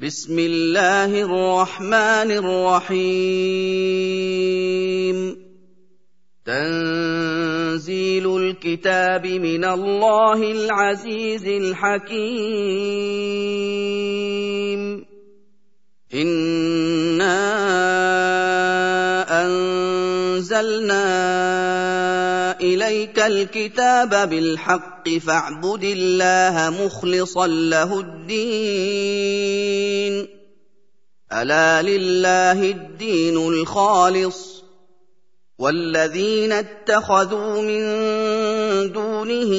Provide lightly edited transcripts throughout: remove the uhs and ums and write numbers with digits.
بسم الله الرحمن الرحيم تنزيل الكتاب من الله العزيز الحكيم إنا أنزلنا إليك الكتاب بالحق فاعبد الله مخلصا له الدين ألا لله الدين الخالص والذين اتخذوا من دونه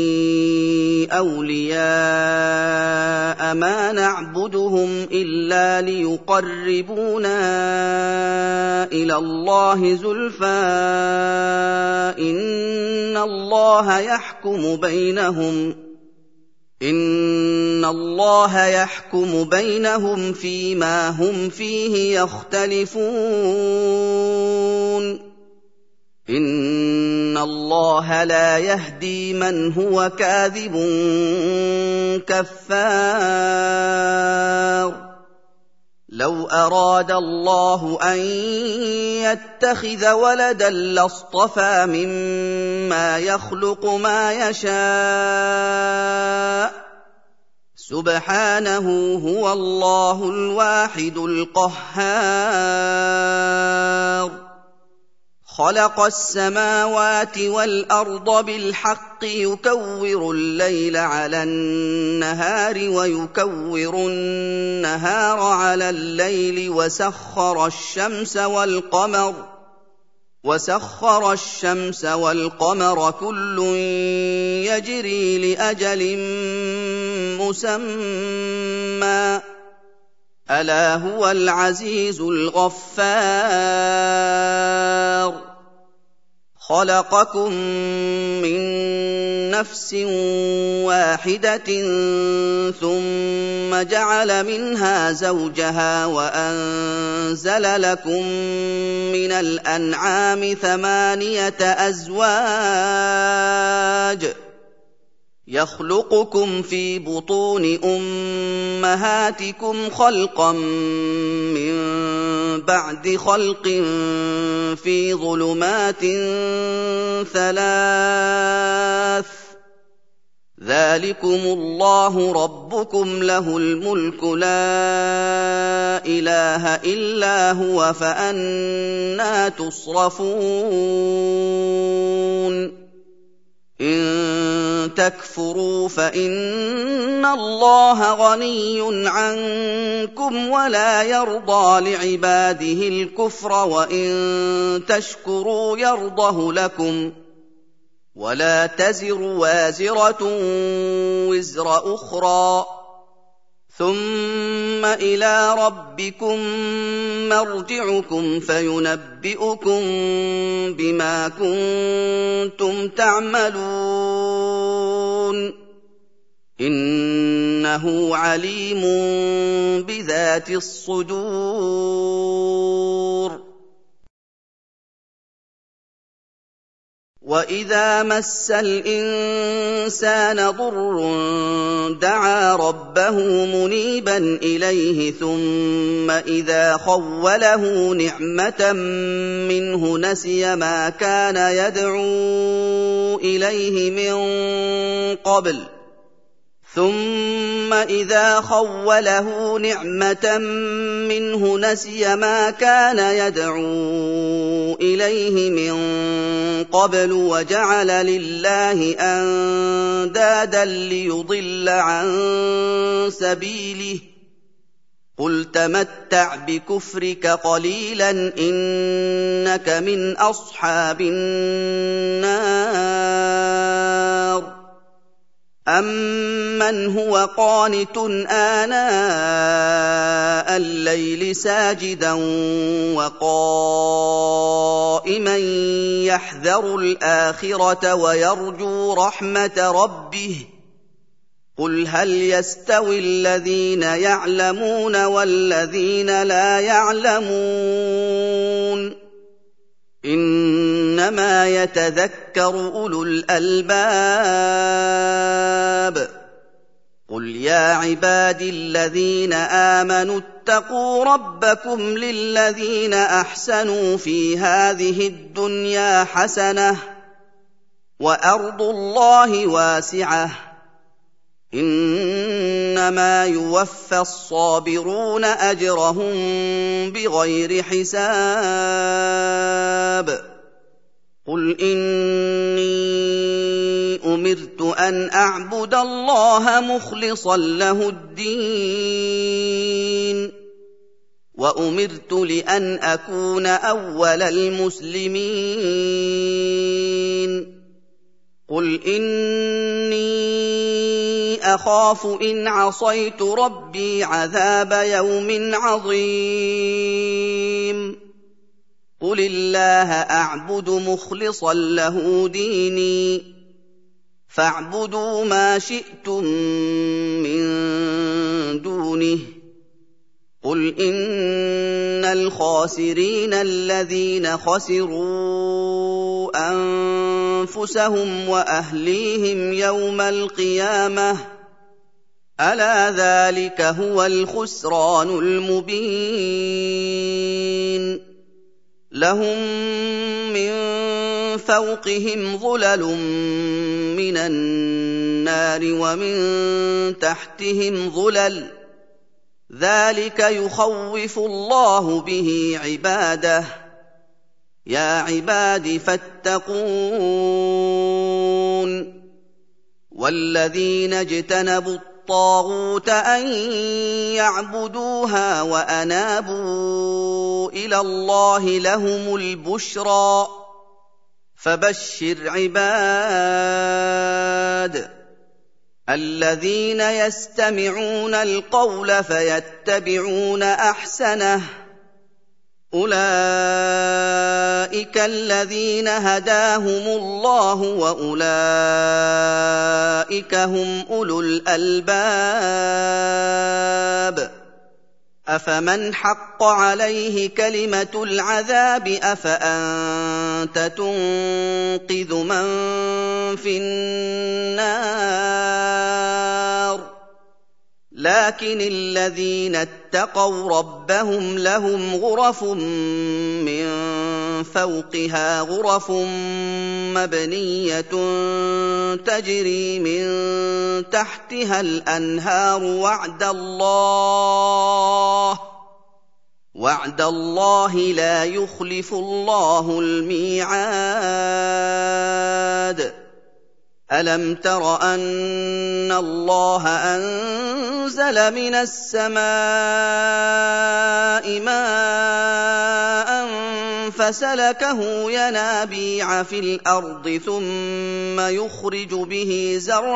أولياء ما نعبدهم إلا ليقربونا إلى الله زلفى إن الله يحكم بينهم فيما هم فيه يختلفون إن الله لا يهدي من هو كاذب كفار لو أراد الله أن يتخذ ولدا لاصطفى مما يخلق ما يشاء سبحانه هو الله الواحد القهار خلق السماوات والأرض بالحق يكور الليل على النهار ويكور النهار على الليل وسخر الشمس والقمر كل يجري لأجل مسمى ألا هو العزيز الغفار خلقكم من نفس واحدة ثم جعل منها زوجها وأنزل لكم من الأنعام 8 أزواج يخلقكم في بطون أمهاتكم خلقا من بعد خلق في ظلمات 3 ذلكم الله ربكم له الملك لا إله إلا هو فأنى تصرفون إن تكفروا فإن الله غني عنكم ولا يرضى لعباده الكفر وإن تشكروا يرضه لكم ولا تزر وازرة وزر أخرى ثم إلى ربكم مرجعكم فينبئكم بما كنتم تعملون إنه عليم بذات الصدور وإذا مس الإنسان ضر دعا ربه منيبا إليه ثم إذا خوله نعمة منه نسي ما كان يدعو إليه من قبل وجعل لله أندادا ليضل عن سبيله قل تمتع بكفرك قليلا إنك من أصحاب النار أَمَّنْ هُوَ قَانِتٌ آنَاءَ اللَّيْلِ سَاجِدًا وَقَائِمًا يَحْذَرُ الْآخِرَةَ وَيَرْجُو رَحْمَةَ رَبِّهِ قُلْ هَلْ يَسْتَوِي الَّذِينَ يَعْلَمُونَ وَالَّذِينَ لَا يَعْلَمُونَ إِنَّمَا يَتَذَكَّرُ أُولُو الْأَلْبَابِ قُلْ يَا عِبَادِي الَّذِينَ آمَنُوا اتَّقُوا رَبَّكُمْ لِلَّذِينَ أَحْسَنُوا فِي هَٰذِهِ الدُّنْيَا حَسَنَةٌ وَأَرْضُ اللَّهِ وَاسِعَةٌ ۚ إِنَّمَا يُوَفَّى الصَّابِرُونَ أَجْرَهُم بِغَيْرِ حِسَابٍ قُلْ إِنِّي أُمِرْتُ أَنْ أَعْبُدَ اللَّهَ مُخْلِصًا لَّهُ الدِّينَ وَأُمِرْتُ لِأَنْ أَكُونَ أَوَّلَ الْمُسْلِمِينَ قُلْ إِنِّي أَخَافُ إِنْ عَصَيْتُ رَبِّي عَذَابَ يَوْمٍ عَظِيمٍ قُلِ اللَّهَ أَعْبُدُ مُخْلِصًا لَّهُ دِينِي فَاعْبُدُوا مَا شِئْتُم مِّن دُونِهِ قُلْ إِنَّ الْخَاسِرِينَ الَّذِينَ خَسِرُوا أَنفُسَهُمْ وَأَهْلِيهِمْ يَوْمَ الْقِيَامَةِ ۗ أَلَا ذَٰلِكَ هُوَ الْخُسْرَانُ الْمُبِينُ لَهُم مِّن فَوْقِهِمْ ظُلَلٌ مِّنَ النَّارِ وَمِن تَحْتِهِمْ ظُلَلٌ ۚ ذَٰلِكَ يُخَوِّفُ اللَّهُ بِهِ عِبَادَهُ ۚ يَا عِبَادِ فَاتَّقُونِ وَالَّذِينَ اجْتَنَبُوا الطَّاغُوتَ أَن يَعْبُدُوهَا وَأَنَابُوا إِلَى اللَّهِ لَهُمُ الْبُشْرَىٰ ۚ فَبَشِّرْ عِبَادِ الَّذِينَ يَسْتَمِعُونَ الْقَوْلَ فَيَتَّبِعُونَ أَحْسَنَهُ ۚ أُولَٰئِكَ الَّذِينَ هَدَاهُمُ اللَّهُ ۖ وَأُولَٰئِكَ هُمْ أُولُو الْأَلْبَابِ أَفَمَنْ حَقَّ عَلَيْهِ كَلِمَةُ الْعَذَابِ أَفَأَنتَ تُنقِذُ مَن فِي النَّارِ لَٰكِنِ الَّذِينَ اتَّقَوْا رَبَّهُمْ لَهُمْ غُرَفٌ مِّن فَوْقِهَا غُرَفٌ مَّبْنِيَّةٌ تَجْرِي مِن تَحْتِهَا الْأَنْهَارُ وَعْدَ اللَّهِ لَا يُخْلِفُ اللَّهُ الْمِيعَادَ أَلَمْ تَرَ أَنَّ اللَّهَ أَنزَلَ مِنَ السَّمَاءِ مَاءً فَسَلَكَهُ يَنَابِيعَ فِي الْأَرْضِ ثُمَّ يُخْرِجُ بِهِ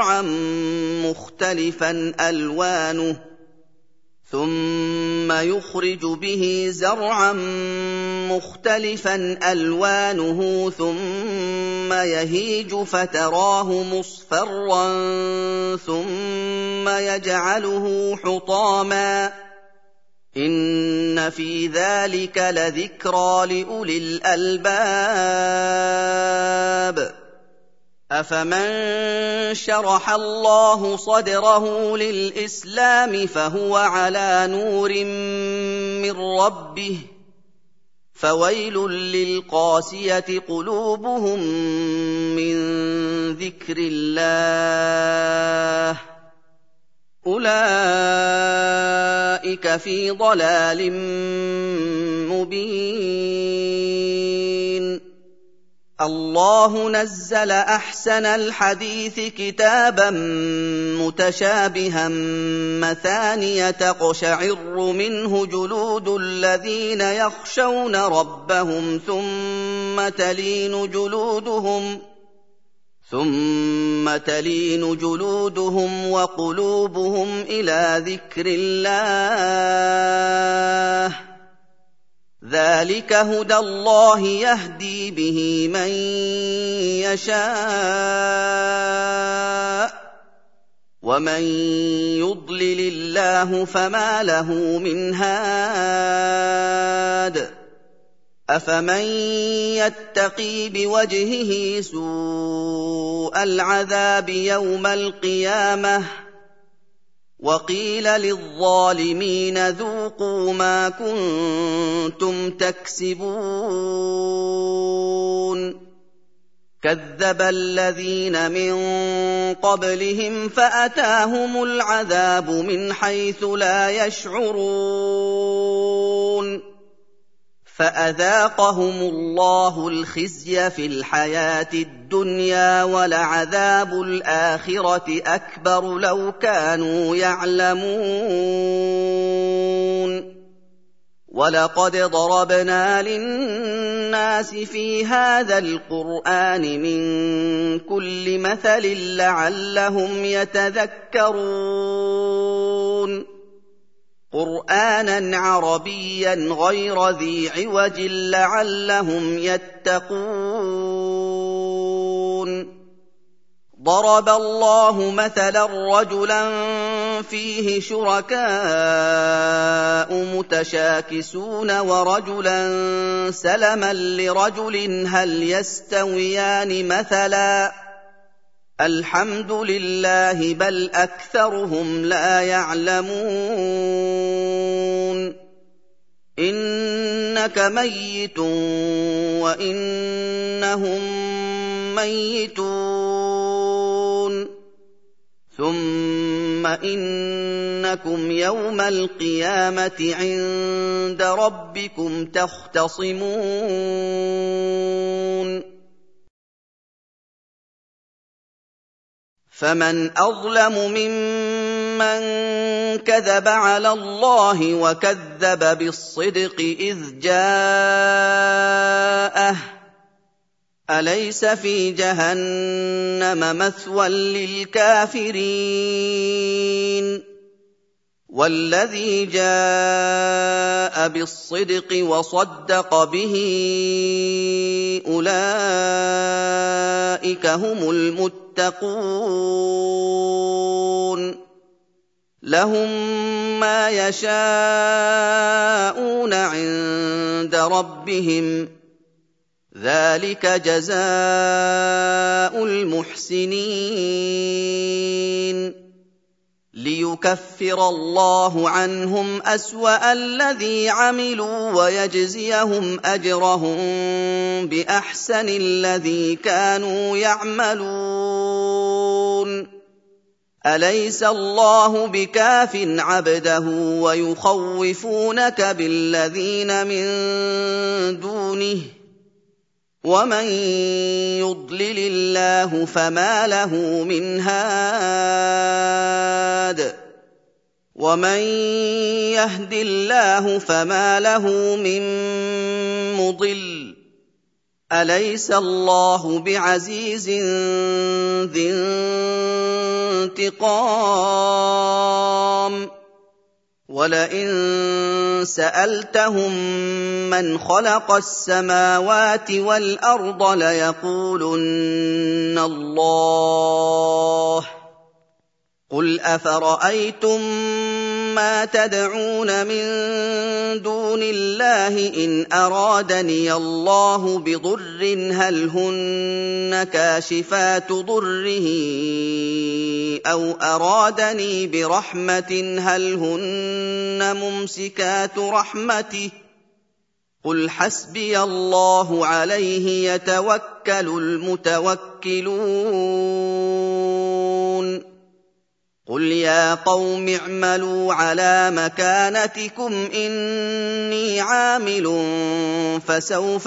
زَرْعًا مُّخْتَلِفًا أَلْوَانُهُ ثُمَّ يَهِيجُ فَتَرَاهُ مُصْفَرًّا ثُمَّ يَجْعَلُهُ حُطَامًا ۚ إِنَّ فِي ذَٰلِكَ لَذِكْرَىٰ لِأُولِي الْأَلْبَابِ أَفَمَن شَرَحَ اللَّهُ صَدْرَهُ لِلْإِسْلَامِ فَهُوَ عَلَىٰ نُورٍ مِّن رَّبِّهِ ۖ فَوَيْلٌ لِّلْقَاسِيَةِ قُلُوبُهُم مِّن ذِكْرِ اللَّهِ ۚ أُولَٰئِكَ فِي ضَلَالٍ مُّبِينٍ اللَّهُ نَزَّلَ أَحْسَنَ الْحَدِيثِ كِتَابًا مُّتَشَابِهًا مَّثَانِيَ تَقْشَعِرُّ مِنْهُ جُلُودُ الَّذِينَ يَخْشَوْنَ رَبَّهُمْ ثُمَّ تَلِينُ جُلُودُهُمْ وَقُلُوبُهُمْ إِلَىٰ ذِكْرِ اللَّهِ ۚ ذَٰلِكَ هُدَى اللَّهِ يَهْدِي بِهِ مَن يَشَاءُ ۚ وَمَن يُضْلِلِ اللَّهُ فَمَا لَهُ مِنْ هَادٍ أَفَمَن يَتَّقِي بِوَجْهِهِ سُوءَ الْعَذَابِ يَوْمَ الْقِيَامَةِ وقيل للظالمين ذوقوا ما كنتم تكسبون كذب الذين من قبلهم فأتاهم العذاب من حيث لا يشعرون فأذاقهم الله الخزي في الحياة الدنيا ولعذاب الآخرة أكبر لو كانوا يعلمون ولقد ضربنا للناس في هذا القرآن من كل مثل لعلهم يتذكرون قرآنًا عربيًّا غير ذي عوج لعلهم يتقون ضرب الله مثلاً رجلاً فيه شركاء متشاكسون ورجلاً سلماً لرجل هل يستويان مثلاً الحمد لله بل أكثرهم لا يعلمون إنك ميت وإنهم ميتون ثم إنكم يوم القيامة عند ربكم تختصمون فمن أظلم ممن كذب على الله وكذب بالصدق إذ جاءه أليس في جهنم مثوى للكافرين والذي جاء بالصدق وصدق به أولئك هم المتقون لهم ما يشاءون عند ربهم ذلك جزاء المحسنين ليكفر الله عنهم أسوأ الذي عملوا ويجزيهم أجرهم بأحسن الذي كانوا يعملون أليس الله بكاف عبده ويخوفونك بالذين من دونه ومن يضلل الله فما له من هاد ومن يهد الله فما له من مضل أليس الله بعزيز ذي انتقام ولئن سألتهم من خلق السماوات والأرض ليقولن الله قل أفرأيتم ما تدعون من دون الله إن أرادني الله بضر هل هن كاشفات ضره أو أرادني برحمة هل هن ممسكات رحمته قل حسبي الله عليه يتوكل المتوكلون قل يا قوم اعملوا على مكانتكم إني عامل فسوف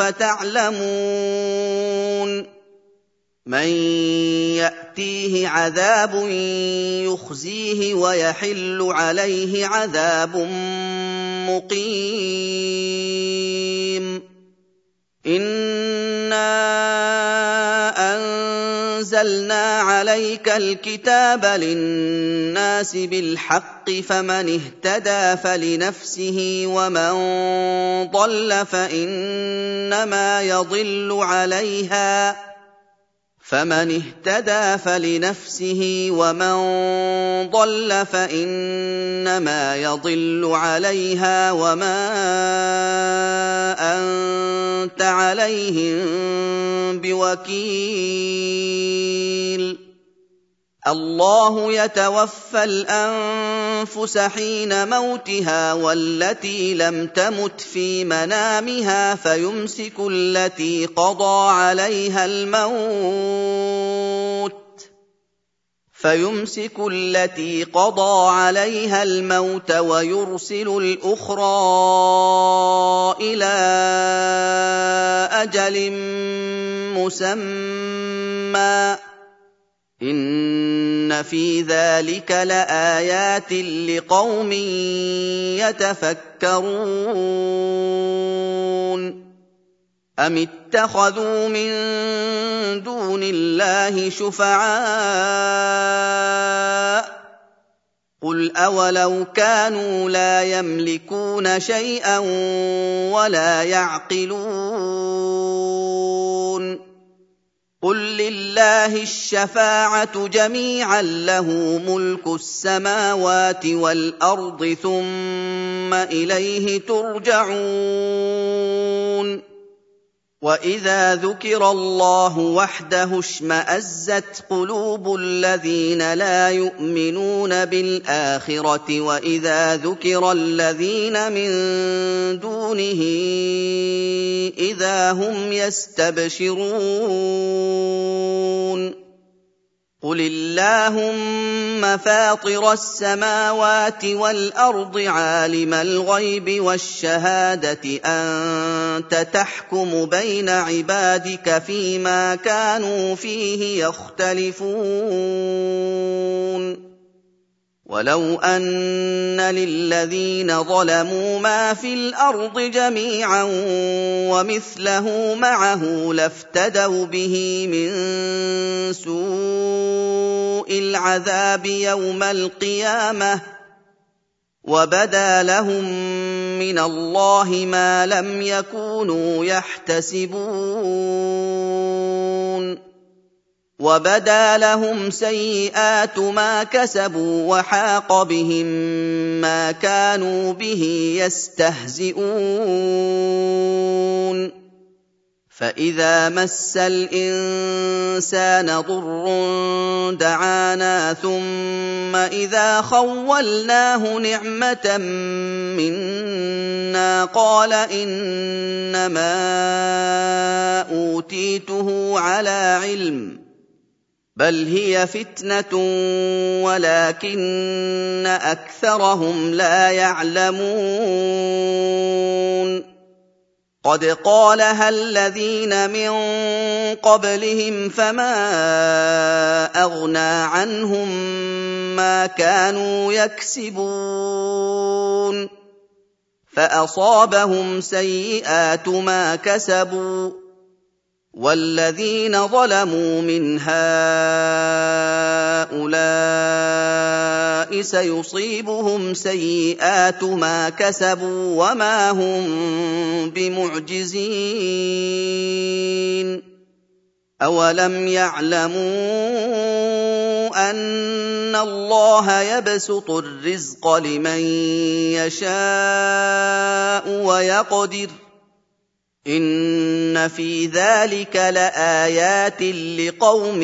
تعلمون من يأتيه عذاب يخزيه ويحل عليه عذاب مقيم إنا أنزلنا عليك الكتاب للناس بالحق فمن اهتدى فلنفسه ومن ضل فإنما يضل عليها فمن اهتدى فلنفسه ومن ضل فإنما يضل عليها وما أنت عليهم بوكيل الله يتوفى الأنفس حين موتها والتي لم تمت في منامها فيمسك التي قضى عليها الموت ويرسل الأخرى إلى أجل مسمى إن في ذلك لآيات لقوم يتفكرون أم اتخذوا من دون الله شفعاء قل أولو كانوا لا يملكون شيئا ولا يعقلون قل لله الشفاعة جميعا له ملك السماوات والأرض ثم إليه ترجعون وإذا ذكر الله وحده اشمأزت قلوب الذين لا يؤمنون بالآخرة وإذا ذكر الذين من دونه إذا هم يستبشرون قل اللهم فاطر السماوات والأرض عالم الغيب والشهادة أنت تحكم بين عبادك فيما كانوا فيه يختلفون ولو أن للذين ظلموا ما في الأرض جميعا ومثله معه لافتدوا به من سوء العذاب يوم القيامة وبدا لهم من الله ما لم يكونوا يحتسبون وبدا لهم سيئات ما كسبوا وحاق بهم ما كانوا به يستهزئون فإذا مس الإنسان ضر دعانا ثم إذا خولناه نعمة منا قال إنما أوتيته على علم بل هي فتنة ولكن أكثرهم لا يعلمون قد قالها الذين من قبلهم فما أغنى عنهم ما كانوا يكسبون فأصابهم سيئات ما كسبوا والذين ظلموا من هؤلاء سيصيبهم سيئات ما كسبوا وما هم بمعجزين أولم يعلموا أن الله يبسط الرزق لمن يشاء ويقدر إن في ذلك لآيات لقوم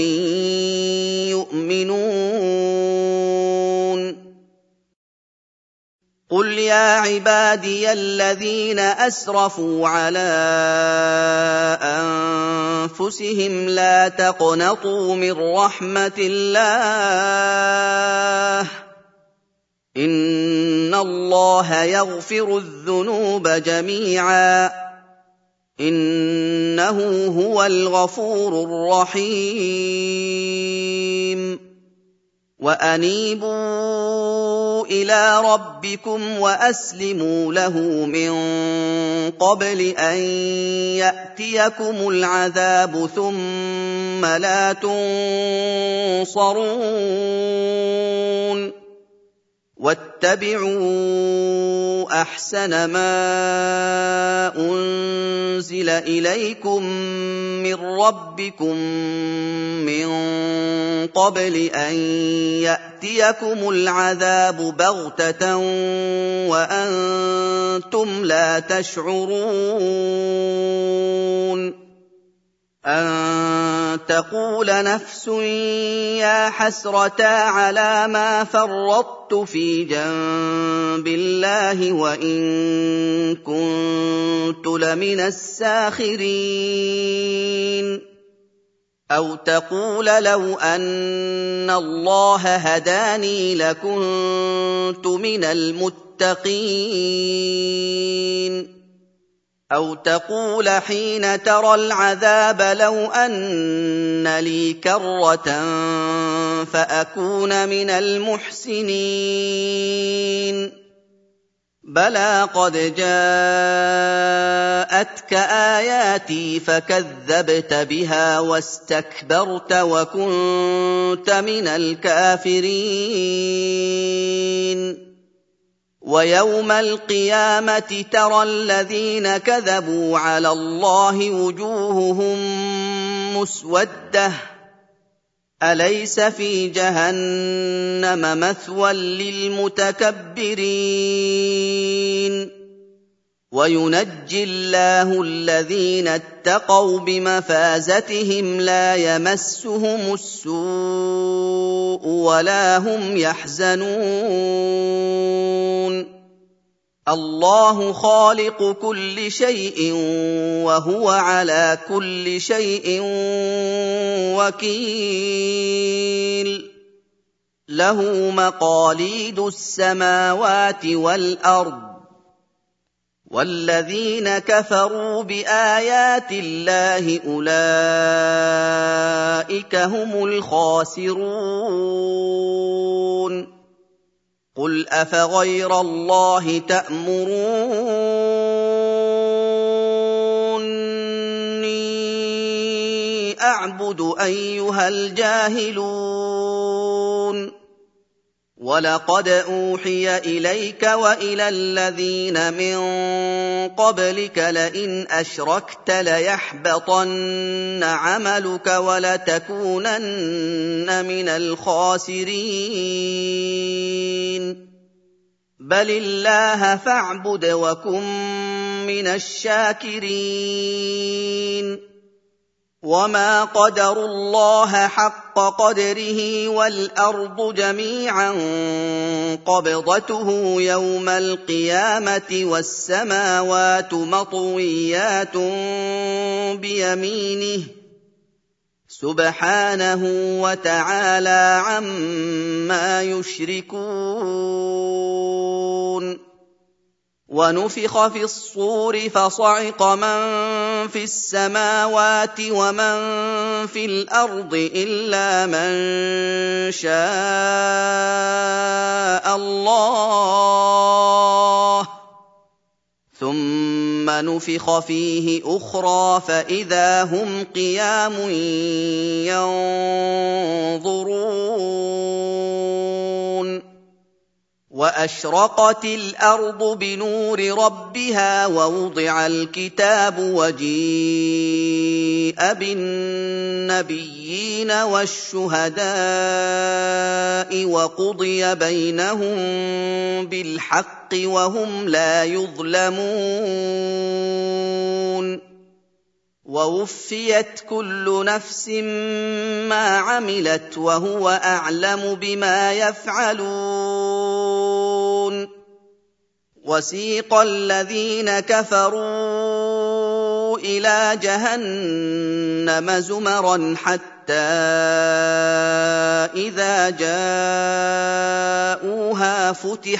يؤمنون قل يا عبادي الذين أسرفوا على أنفسهم لا تقنطوا من رحمة الله إن الله يغفر الذنوب جميعا إنه هو الغفور الرحيم وأنيبوا إلى ربكم وأسلموا له من قبل أن يأتيكم العذاب ثم لا تنصرون واتبعوا أحسن ما أنزل إليكم من ربكم من قبل أن يأتيكم العذاب بغتة وأنتم لا تشعرون أن تقول نفس يا حسرتا على ما فرطت في جنب الله وإن كنت لمن الساخرين أو تقول لو أن الله هداني لكنت من المتقين أو تقول حين ترى العذاب لو أن لي كرة فأكون من المحسنين بلى قد جاءتك آياتي فكذبت بها واستكبرت وكنت من الكافرين ويوم القيامة ترى الذين كذبوا على الله وجوههم مسودة أليس في جهنم مثوى للمتكبرين وينجي الله الذين اتقوا بمفازتهم لا يمسهم السوء ولا هم يحزنون الله خالق كل شيء وهو على كل شيء وكيل له مقاليد السماوات والأرض والذين كفروا بآيات الله أولئك هم الخاسرون قل أفغير الله تأمروني أعبد أيها الجاهلون ولقد أوحي إليك وإلى الذين من قبلك لئن أشركت ليحبطن عملك ولتكونن من الخاسرين بل الله فاعبد وكن من الشاكرين وما قدروا الله حق قدره والأرض جميعا قبضته يوم القيامة والسماوات مطويات بيمينه سبحانه وتعالى عما يشركون ونفخ في الصور فصعق من في السماوات ومن في الأرض إلا من شاء الله ثم نفخ فيه أخرى فإذا هم قيام ينظرون وأشرقت الأرض بنور ربها ووضع الكتاب وجيء بالنبيين والشهداء وقضي بينهم بالحق وهم لا يظلمون ووفيت كل نفس ما عملت وهو أعلم بما يفعلون وسيق الذين كفروا إلى جهنم زمرا حتى إذا جاءوها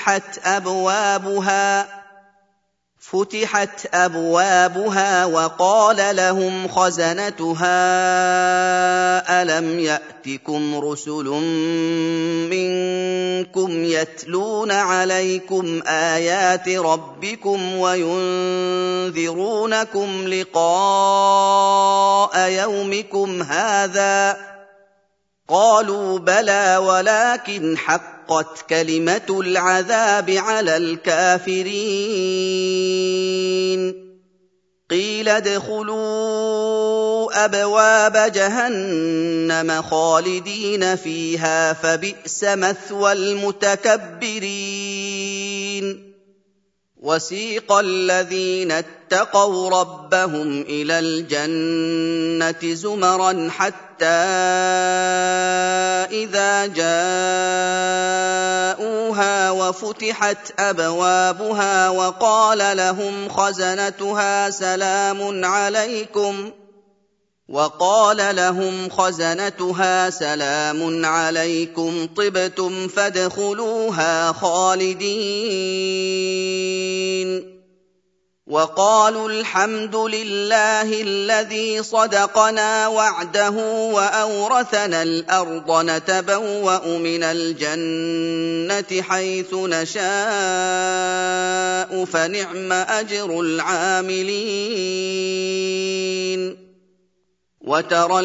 فتحت أبوابها وقال لهم خزنتها ألم يأتكم رسل منكم يتلون عليكم آيات ربكم وينذرونكم لقاء يومكم هذا قالوا بلى ولكن حقت كلمة العذاب على الكافرين قيل ادخلوا أبواب جهنم خالدين فيها فبئس مثوى المتكبرين وَسِيقَ الَّذِينَ اتَّقَوْا رَبَّهُمْ إِلَى الْجَنَّةِ زُمَرًا حَتَّىٰ إِذَا جَاءُوهَا وَفُتِحَتْ أَبْوَابُهَا وَقَالَ لَهُمْ خَزَنَتُهَا سَلَامٌ عَلَيْكُمْ طِبْتُمْ فَادْخُلُوهَا خَالِدِينَ وَقَالُوا الْحَمْدُ لِلَّهِ الَّذِي صَدَقَنَا وَعْدَهُ وَأَوْرَثَنَا الْأَرْضَ نَتَبَوَّأُ مِنَ الْجَنَّةِ حَيْثُ نَشَاءُ فَنِعْمَ أَجْرُ الْعَامِلِينَ وَتَرَى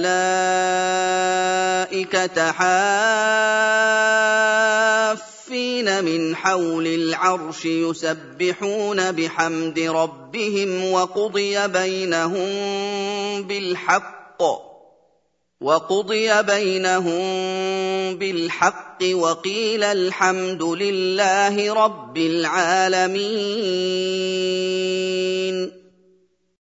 الْمَلَائِكَةَ حَافِّينَ مِنْ حَوْلِ الْعَرْشِ يُسَبِّحُونَ بِحَمْدِ رَبِّهِمْ وَقُضِيَ بَيْنَهُم بِالْحَقِّ وَقِيلَ الْحَمْدُ لِلَّهِ رَبِّ الْعَالَمِينَ